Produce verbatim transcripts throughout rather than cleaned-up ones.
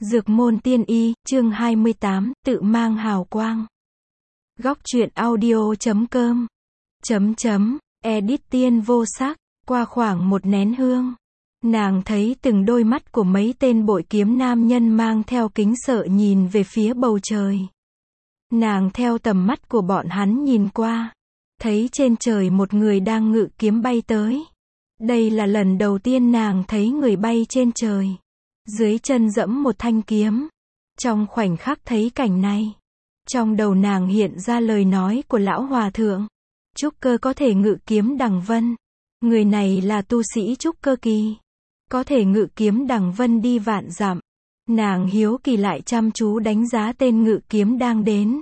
Dược môn tiên y, chương hai mươi tám, tự mang hào quang. Góc truyện audio chấm com. Chấm chấm, edit tiên vô sắc, qua khoảng một nén hương. Nàng thấy từng đôi mắt của mấy tên bội kiếm nam nhân mang theo kính sợ nhìn về phía bầu trời. Nàng theo tầm mắt của bọn hắn nhìn qua, thấy trên trời một người đang ngự kiếm bay tới. Đây là lần đầu tiên nàng thấy người bay trên trời. Dưới chân dẫm một thanh kiếm. Trong khoảnh khắc thấy cảnh này, trong đầu nàng hiện ra lời nói của lão hòa thượng. Trúc cơ có thể ngự kiếm đằng vân. Người này là tu sĩ trúc cơ kỳ, có thể ngự kiếm đằng vân đi vạn dặm. Nàng hiếu kỳ lại chăm chú đánh giá tên ngự kiếm đang đến.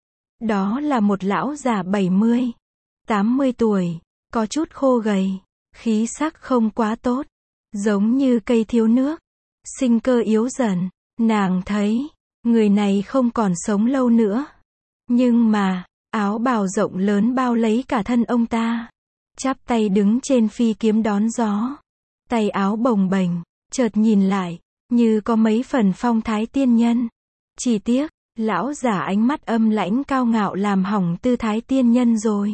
Đó là một lão già bảy mươi, tám mươi tuổi, có chút khô gầy, khí sắc không quá tốt, giống như cây thiếu nước, sinh cơ yếu dần. Nàng thấy, người này không còn sống lâu nữa. Nhưng mà, áo bào rộng lớn bao lấy cả thân ông ta. Chắp tay đứng trên phi kiếm đón gió. Tay áo bồng bềnh, chợt nhìn lại, như có mấy phần phong thái tiên nhân. Chỉ tiếc, lão giả ánh mắt âm lãnh cao ngạo làm hỏng tư thái tiên nhân rồi.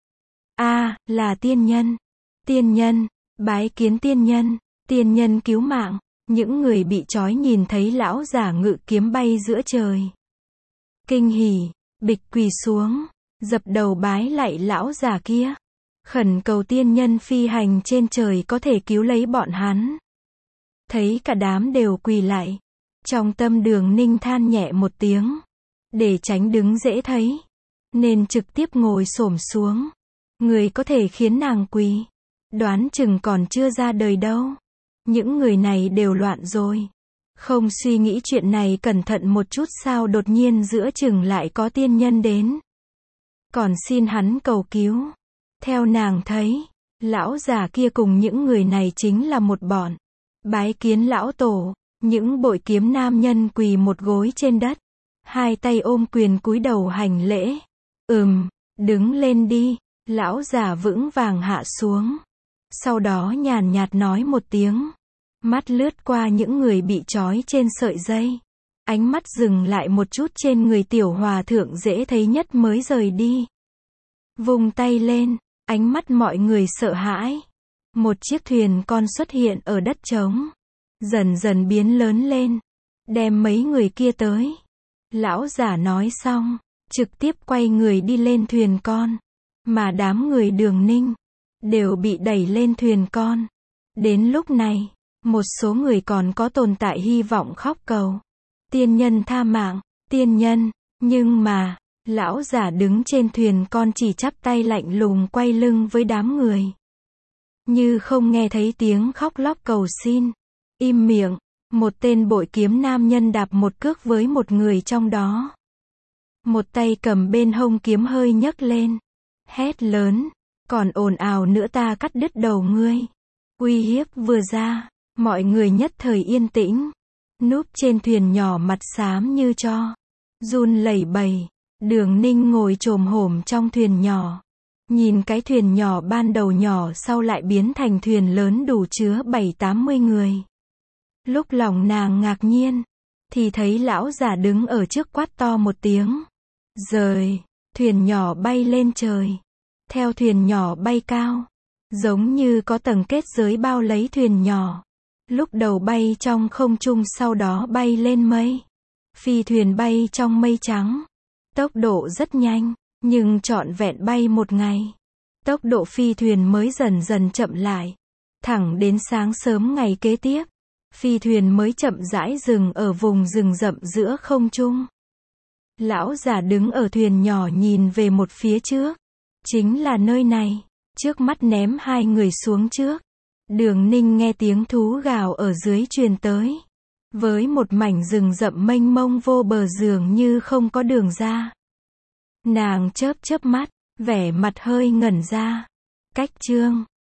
A, là tiên nhân. Tiên nhân, bái kiến tiên nhân, tiên nhân cứu mạng. Những người bị trói nhìn thấy lão giả ngự kiếm bay giữa trời. Kinh hỉ, bịch quỳ xuống, dập đầu bái lạy lão già kia. Khẩn cầu tiên nhân phi hành trên trời có thể cứu lấy bọn hắn. Thấy cả đám đều quỳ lạy. Trong tâm Đường Ninh than nhẹ một tiếng. Để tránh đứng dễ thấy, nên trực tiếp ngồi xổm xuống. Người có thể khiến nàng quỳ, đoán chừng còn chưa ra đời đâu. Những người này đều loạn rồi. Không suy nghĩ chuyện này cẩn thận một chút sao đột nhiên giữa chừng lại có tiên nhân đến. Còn xin hắn cầu cứu. Theo nàng thấy, lão già kia cùng những người này chính là một bọn. Bái kiến lão tổ, những bội kiếm nam nhân quỳ một gối trên đất. Hai tay ôm quyền cúi đầu hành lễ. Ừm, đứng lên đi. Lão già vững vàng hạ xuống. Sau đó nhàn nhạt nói một tiếng. Mắt lướt qua những người bị trói trên sợi dây. Ánh mắt dừng lại một chút trên người tiểu hòa thượng dễ thấy nhất mới rời đi. Vung tay lên, ánh mắt mọi người sợ hãi. Một chiếc thuyền con xuất hiện ở đất trống. Dần dần biến lớn lên. Đem mấy người kia tới. Lão giả nói xong, trực tiếp quay người đi lên thuyền con. Mà đám người Đường Ninh đều bị đẩy lên thuyền con. Đến lúc này, một số người còn có tồn tại hy vọng khóc cầu. Tiên nhân tha mạng, tiên nhân. Nhưng mà, lão giả đứng trên thuyền con chỉ chắp tay lạnh lùng quay lưng với đám người. Như không nghe thấy tiếng khóc lóc cầu xin. Im miệng, một tên bội kiếm nam nhân đạp một cước với một người trong đó. Một tay cầm bên hông kiếm hơi nhấc lên. Hét lớn, còn ồn ào nữa ta cắt đứt đầu ngươi. Uy hiếp vừa ra, mọi người nhất thời yên tĩnh. Núp trên thuyền nhỏ mặt xám như tro, run lẩy bẩy. Đường Ninh ngồi chồm hổm trong thuyền nhỏ. Nhìn cái thuyền nhỏ ban đầu nhỏ sau lại biến thành thuyền lớn đủ chứa bảy tám mươi người. Lúc lòng nàng ngạc nhiên, thì thấy lão già đứng ở trước quát to một tiếng. Rời, thuyền nhỏ bay lên trời. Theo thuyền nhỏ bay cao, giống như có tầng kết giới bao lấy thuyền nhỏ. Lúc đầu bay trong không trung sau đó bay lên mây. Phi thuyền bay trong mây trắng. Tốc độ rất nhanh, nhưng trọn vẹn bay một ngày. Tốc độ phi thuyền mới dần dần chậm lại. Thẳng đến sáng sớm ngày kế tiếp, phi thuyền mới chậm rãi dừng ở vùng rừng rậm giữa không trung. Lão già đứng ở thuyền nhỏ nhìn về một phía trước. Chính là nơi này. Trước mắt ném hai người xuống trước. Đường Ninh nghe tiếng thú gào ở dưới truyền tới. Với một mảnh rừng rậm mênh mông vô bờ dường như không có đường ra. Nàng chớp chớp mắt, vẻ mặt hơi ngẩn ra. Cách chương